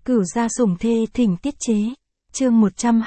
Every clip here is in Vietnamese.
Cửu gia sủng thê thỉnh tiết chế. Chương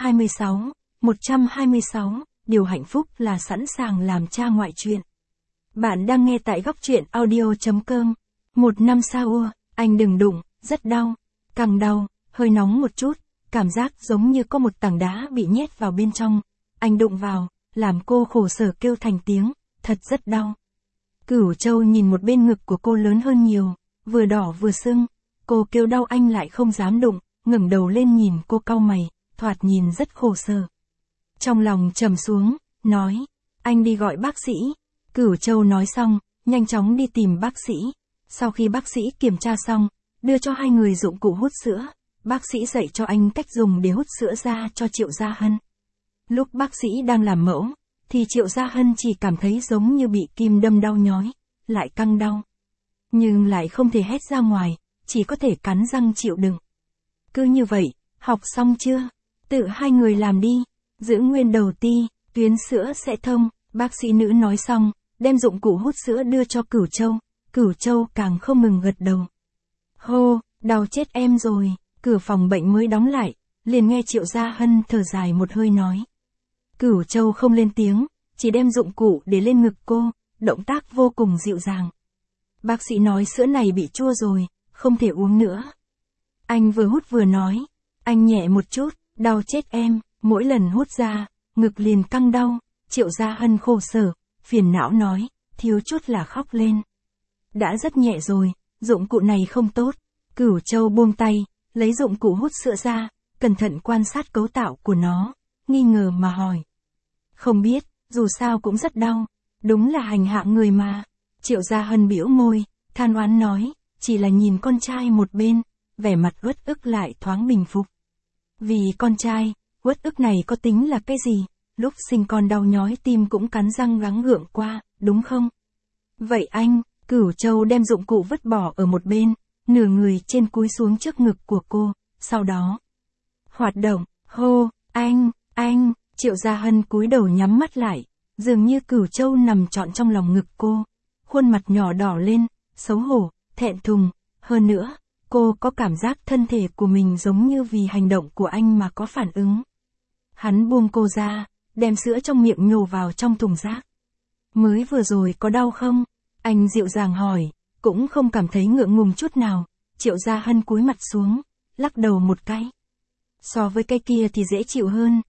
126, điều hạnh phúc là sẵn sàng làm cha ngoại truyện. Bạn đang nghe tại góc truyện audio.com. 1 năm sau, anh đừng đụng, rất đau. Càng đau, hơi nóng một chút, cảm giác giống như có một tảng đá bị nhét vào bên trong. Anh đụng vào, làm cô khổ sở kêu thành tiếng, thật rất đau. Cửu Châu nhìn một bên ngực của cô lớn hơn nhiều, vừa đỏ vừa sưng. Cô kêu đau anh lại không dám đụng, ngẩng đầu lên nhìn cô cau mày, thoạt nhìn rất khổ sở. Trong lòng trầm xuống, nói, anh đi gọi bác sĩ. Cửu Châu nói xong, nhanh chóng đi tìm bác sĩ. Sau khi bác sĩ kiểm tra xong, đưa cho hai người dụng cụ hút sữa, bác sĩ dạy cho anh cách dùng để hút sữa ra cho Triệu Gia Hân. Lúc bác sĩ đang làm mẫu, thì Triệu Gia Hân chỉ cảm thấy giống như bị kim đâm đau nhói, lại căng đau. Nhưng lại không thể hét ra ngoài, chỉ có thể cắn răng chịu đựng. Cứ như vậy, học xong chưa? Tự hai người làm đi, giữ nguyên đầu ti, tuyến sữa sẽ thông, bác sĩ nữ nói xong, đem dụng cụ hút sữa đưa cho Cửu Châu. Cửu Châu càng không ngừng gật đầu. Hô, đau chết em rồi, cửa phòng bệnh mới đóng lại, liền nghe Triệu Gia Hân thở dài một hơi nói. Cửu Châu không lên tiếng, chỉ đem dụng cụ để lên ngực cô, động tác vô cùng dịu dàng. Bác sĩ nói sữa này bị chua rồi, không thể uống nữa. Anh vừa hút vừa nói, anh nhẹ một chút, đau chết em, mỗi lần hút ra, ngực liền căng đau. Triệu Gia Hân khổ sở, phiền não nói, thiếu chút là khóc lên. Đã rất nhẹ rồi, dụng cụ này không tốt. Cửu Châu buông tay, lấy dụng cụ hút sữa ra, cẩn thận quan sát cấu tạo của nó, nghi ngờ mà hỏi. Không biết, dù sao cũng rất đau, đúng là hành hạ người mà. Triệu Gia Hân bĩu môi, than oán nói, chỉ là nhìn con trai một bên, vẻ mặt uất ức lại thoáng bình phục. Vì con trai, uất ức này có tính là cái gì, lúc sinh con đau nhói tim cũng cắn răng gắng gượng qua, đúng không? Vậy anh, Cửu Châu đem dụng cụ vứt bỏ ở một bên, nửa người trên cúi xuống trước ngực của cô, sau đó hoạt động, hô, anh, Triệu Gia Hân cúi đầu nhắm mắt lại, dường như Cửu Châu nằm trọn trong lòng ngực cô, khuôn mặt nhỏ đỏ lên, xấu hổ, thẹn thùng, hơn nữa, cô có cảm giác thân thể của mình giống như vì hành động của anh mà có phản ứng. Hắn buông cô ra, đem sữa trong miệng nhổ vào trong thùng rác. Mới vừa rồi có đau không? Anh dịu dàng hỏi, cũng không cảm thấy ngượng ngùng chút nào. Triệu Gia Hân cúi mặt xuống, lắc đầu một cái. So với cái kia thì dễ chịu hơn.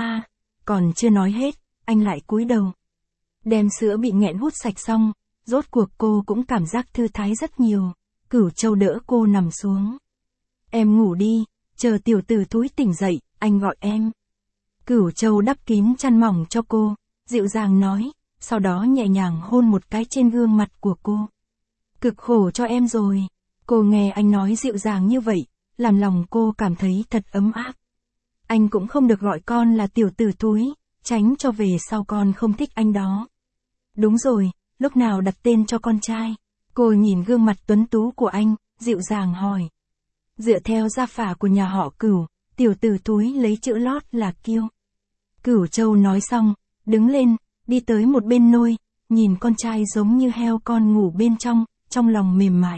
Còn chưa nói hết, anh lại cúi đầu. Đem sữa bị nghẹn hút sạch xong, rốt cuộc cô cũng cảm giác thư thái rất nhiều. Cửu Châu đỡ cô nằm xuống. Em ngủ đi, chờ tiểu tử Thúi tỉnh dậy, anh gọi em. Cửu Châu đắp kín chăn mỏng cho cô, dịu dàng nói, sau đó nhẹ nhàng hôn một cái trên gương mặt của cô. Cực khổ cho em rồi. Cô nghe anh nói dịu dàng như vậy, làm lòng cô cảm thấy thật ấm áp. Anh cũng không được gọi con là tiểu tử Thúi, tránh cho về sau con không thích anh đó. Đúng rồi, lúc nào đặt tên cho con trai? Cô nhìn gương mặt tuấn tú của anh, dịu dàng hỏi. Dựa theo gia phả của nhà họ Cửu, tiểu tử Thúi lấy chữ lót là Kiêu. Cửu Châu nói xong, đứng lên, đi tới một bên nôi, nhìn con trai giống như heo con ngủ bên trong lòng mềm mại.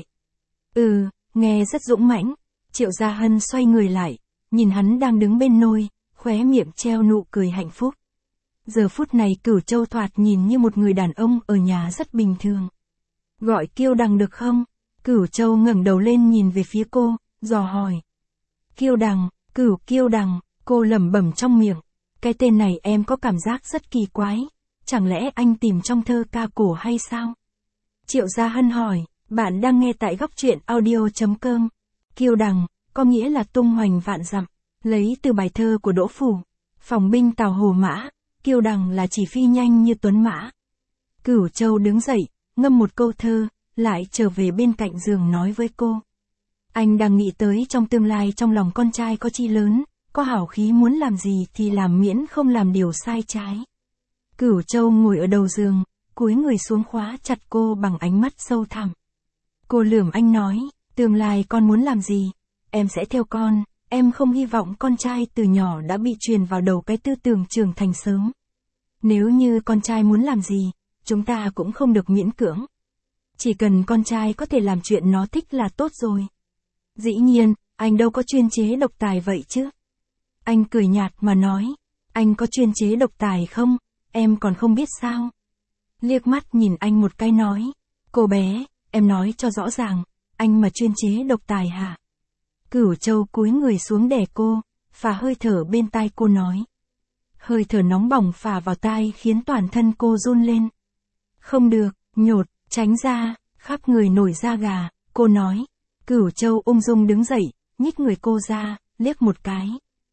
Nghe rất dũng mãnh. Triệu Gia Hân xoay người lại, nhìn hắn đang đứng bên nôi, khóe miệng treo nụ cười hạnh phúc. Giờ phút này Cửu Châu thoạt nhìn như một người đàn ông ở nhà rất bình thường. Gọi Kiêu Đằng được không? Cửu Châu ngẩng đầu lên nhìn về phía cô, dò hỏi. Kiêu Đằng, Kiêu Đằng, cô lẩm bẩm trong miệng. Cái tên này em có cảm giác rất kỳ quái. Chẳng lẽ anh tìm trong thơ ca cổ hay sao? Triệu Gia Hân hỏi, bạn đang nghe tại góc truyện audio.com. Kiêu Đằng, có nghĩa là tung hoành vạn dặm, lấy từ bài thơ của Đỗ Phủ. Phòng binh Tào Hồ Mã, Kiêu Đằng là chỉ phi nhanh như tuấn mã. Cửu Châu đứng dậy, ngâm một câu thơ, lại trở về bên cạnh giường nói với cô. Anh đang nghĩ tới trong tương lai trong lòng con trai có chi lớn, có hảo khí muốn làm gì thì làm miễn không làm điều sai trái. Cửu Châu ngồi ở đầu giường, cúi người xuống khóa chặt cô bằng ánh mắt sâu thẳm. Cô lườm anh nói, tương lai con muốn làm gì, em sẽ theo con, em không hy vọng con trai từ nhỏ đã bị truyền vào đầu cái tư tưởng trưởng thành sớm. Nếu như con trai muốn làm gì, chúng ta cũng không được miễn cưỡng. Chỉ cần con trai có thể làm chuyện nó thích là tốt rồi. Dĩ nhiên, anh đâu có chuyên chế độc tài vậy chứ. Anh cười nhạt mà nói, anh có chuyên chế độc tài không, em còn không biết sao. Liếc mắt nhìn anh một cái nói, cô bé, em nói cho rõ ràng, anh mà chuyên chế độc tài hả? Cửu Châu cúi người xuống đè cô, phả hơi thở bên tai cô nói. Hơi thở nóng bỏng phả vào tai khiến toàn thân cô run lên. Không được, nhột, tránh ra, khắp người nổi da gà, cô nói. Cửu Châu ung dung đứng dậy, nhích người cô ra, liếc một cái.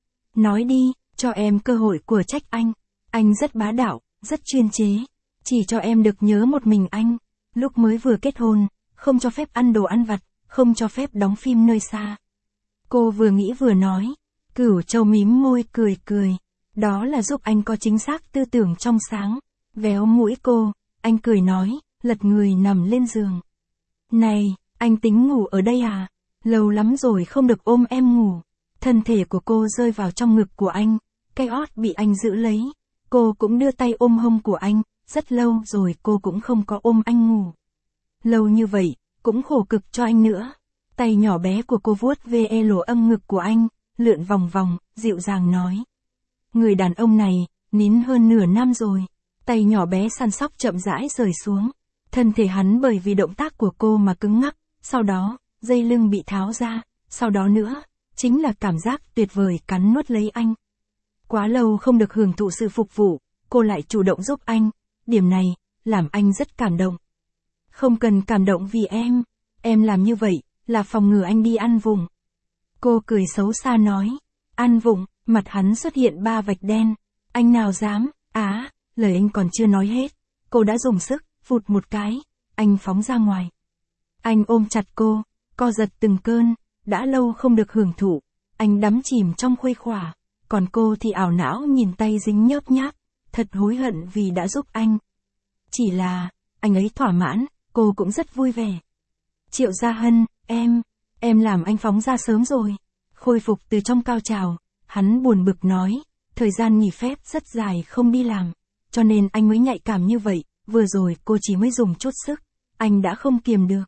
Nói đi, cho em cơ hội của trách anh rất bá đạo, rất chuyên chế, chỉ cho em được nhớ một mình anh, lúc mới vừa kết hôn, không cho phép ăn đồ ăn vặt, không cho phép đóng phim nơi xa. Cô vừa nghĩ vừa nói, Cửu Châu mím môi cười cười, đó là giúp anh có chính xác tư tưởng trong sáng, véo mũi cô, anh cười nói, lật người nằm lên giường. Này, anh tính ngủ ở đây à? Lâu lắm rồi không được ôm em ngủ. Thân thể của cô rơi vào trong ngực của anh, cái ót bị anh giữ lấy. Cô cũng đưa tay ôm hông của anh, rất lâu rồi cô cũng không có ôm anh ngủ. Lâu như vậy, cũng khổ cực cho anh nữa. Tay nhỏ bé của cô vuốt ve lỗ âm ngực của anh, lượn vòng vòng, dịu dàng nói. Người đàn ông này, nín hơn nửa năm rồi. Tay nhỏ bé săn sóc chậm rãi rời xuống. Thân thể hắn bởi vì động tác của cô mà cứng ngắc, sau đó, dây lưng bị tháo ra, sau đó nữa, chính là cảm giác tuyệt vời cắn nuốt lấy anh. Quá lâu không được hưởng thụ sự phục vụ, cô lại chủ động giúp anh, điểm này, làm anh rất cảm động. Không cần cảm động vì em làm như vậy, là phòng ngừa anh đi ăn vụng. Cô cười xấu xa nói, ăn vụng, mặt hắn xuất hiện 3 vạch đen, anh nào dám, lời anh còn chưa nói hết, cô đã dùng sức, vụt một cái, anh phóng ra ngoài. Anh ôm chặt cô, co giật từng cơn, đã lâu không được hưởng thụ, anh đắm chìm trong khuây khỏa, còn cô thì ảo não nhìn tay dính nhớp nháp, thật hối hận vì đã giúp anh. Chỉ là, anh ấy thỏa mãn, cô cũng rất vui vẻ. Triệu Gia Hân, em làm anh phóng ra sớm rồi. Khôi phục từ trong cao trào, hắn buồn bực nói, thời gian nghỉ phép rất dài không đi làm, cho nên anh mới nhạy cảm như vậy, vừa rồi cô chỉ mới dùng chút sức, anh đã không kiềm được.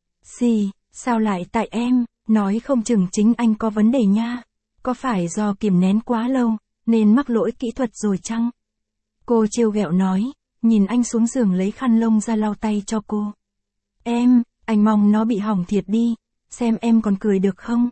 Sao lại tại em, nói không chừng chính anh có vấn đề nha, có phải do kiềm nén quá lâu, nên mắc lỗi kỹ thuật rồi chăng? Cô trêu ghẹo nói, nhìn anh xuống giường lấy khăn lông ra lau tay cho cô. Anh mong nó bị hỏng thiệt đi, xem em còn cười được không?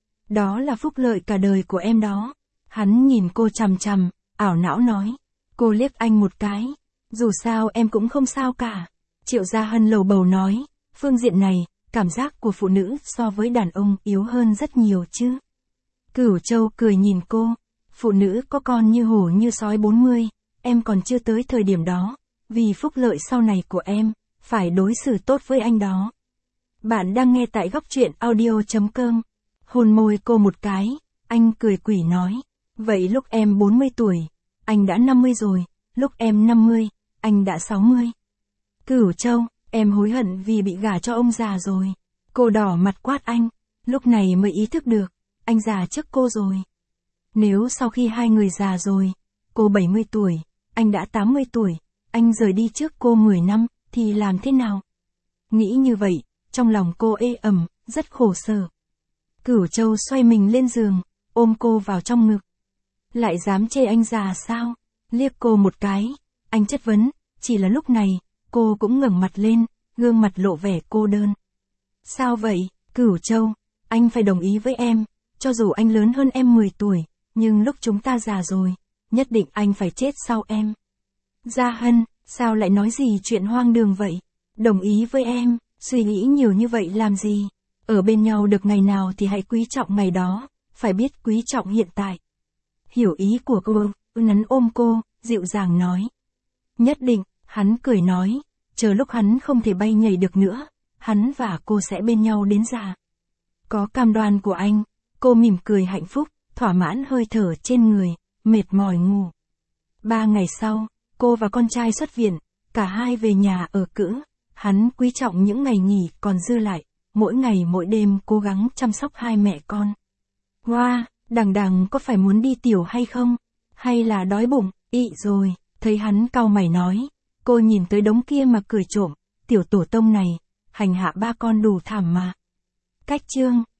Đó là phúc lợi cả đời của em đó. Hắn nhìn cô chằm chằm, ảo não nói. Cô liếc anh một cái. Dù sao em cũng không sao cả. Triệu Gia Hân lầu bầu nói. Phương diện này, cảm giác của phụ nữ so với đàn ông yếu hơn rất nhiều chứ. Cửu Châu cười nhìn cô. Phụ nữ có con như hổ như sói 40, em còn chưa tới thời điểm đó. Vì phúc lợi sau này của em, phải đối xử tốt với anh đó. Bạn đang nghe tại góc truyện audio.com. Hôn môi cô một cái, anh cười quỷ nói. Vậy lúc em 40 tuổi, anh đã 50 rồi, lúc em 50, anh đã 60. Cửu Châu, em hối hận vì bị gả cho ông già rồi. Cô đỏ mặt quát anh, lúc này mới ý thức được, anh già trước cô rồi. Nếu sau khi hai người già rồi, cô 70 tuổi, anh đã 80 tuổi, anh rời đi trước cô 10 năm, thì làm thế nào? Nghĩ như vậy, trong lòng cô ê ẩm, rất khổ sở. Cửu Châu xoay mình lên giường, ôm cô vào trong ngực. Lại dám chê anh già sao? Liếc cô một cái, anh chất vấn, chỉ là lúc này, cô cũng ngẩng mặt lên, gương mặt lộ vẻ cô đơn. Sao vậy, Cửu Châu, anh phải đồng ý với em, cho dù anh lớn hơn em 10 tuổi, nhưng lúc chúng ta già rồi, nhất định anh phải chết sau em. Gia Hân, sao lại nói gì chuyện hoang đường vậy? Đồng ý với em, suy nghĩ nhiều như vậy làm gì? Ở bên nhau được ngày nào thì hãy quý trọng ngày đó, phải biết quý trọng hiện tại. Hiểu ý của cô, nắn ôm cô, dịu dàng nói. Nhất định, hắn cười nói, chờ lúc hắn không thể bay nhảy được nữa, hắn và cô sẽ bên nhau đến già. Có cam đoan của anh, cô mỉm cười hạnh phúc, thỏa mãn hơi thở trên người, mệt mỏi ngủ. 3 ngày sau, cô và con trai xuất viện, cả hai về nhà ở cữ, hắn quý trọng những ngày nghỉ còn dư lại, mỗi ngày mỗi đêm cố gắng chăm sóc hai mẹ con. Đằng đằng có phải muốn đi tiểu hay không? Hay là đói bụng, ị rồi, thấy hắn cau mày nói, cô nhìn tới đống kia mà cười trộm, tiểu tổ tông này, hành hạ 3 con đủ thảm mà. Cách chương